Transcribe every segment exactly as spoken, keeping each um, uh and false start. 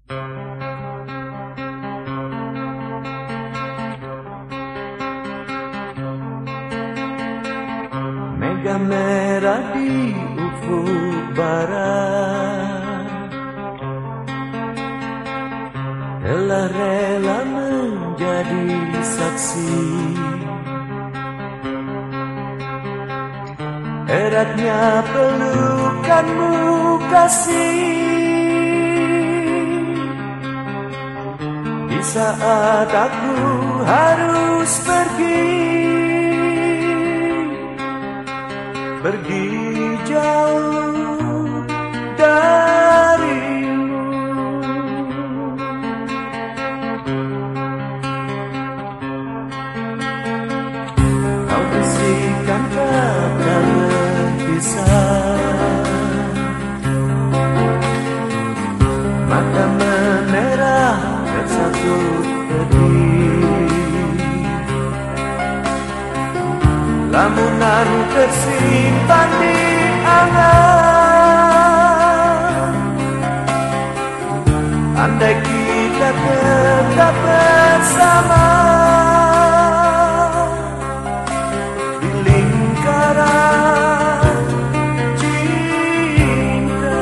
Mega merah di ufuk barat telah rela menjadi saksi eratnya pelukanmu kasih di saat aku harus pergi. Pergi jauh darimu. Kau bisikan kata berpisah, mata memerah bersatu pedih. Lamunan tersimpan di angan. Andai kita tetap bersama di lingkaran cinta.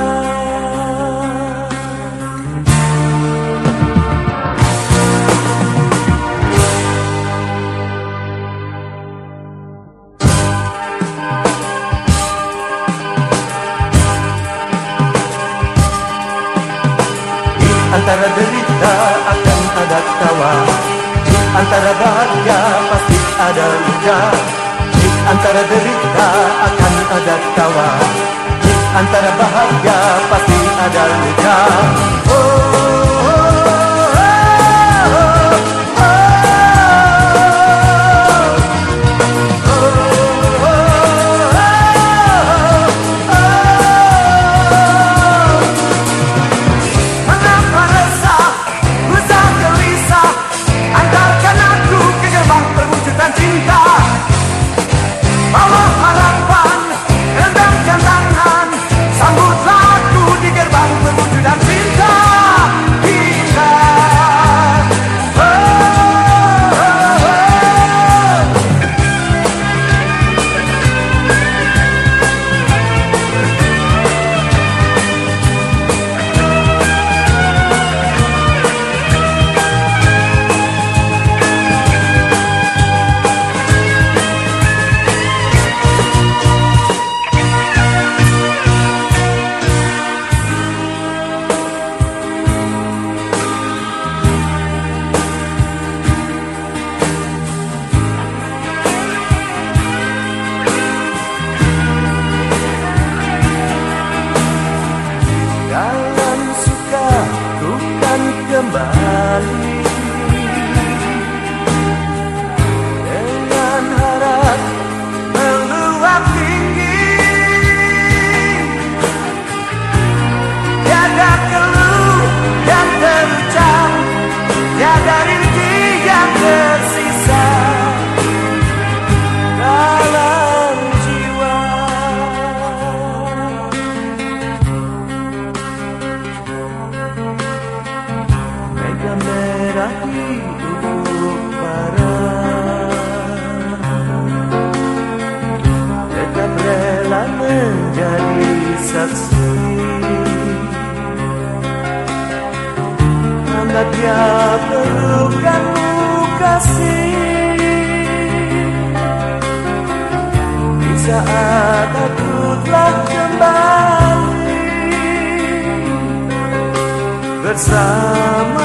Antara derita akan ada tawa, di antara bahagia pasti ada luka. Di antara derita akan ada tawa, di antara bahagia pasti ada luka. Oh, oh, kembali dengan harap meluap tinggi, tiada keluh yang terucap, tiada rindu yang tersisa dalam jiwa. Mega merah di ufuk barat tetap rela menjadi saksi. Hangatnya pelukanmu kasih di saat aku telah kembali bersama.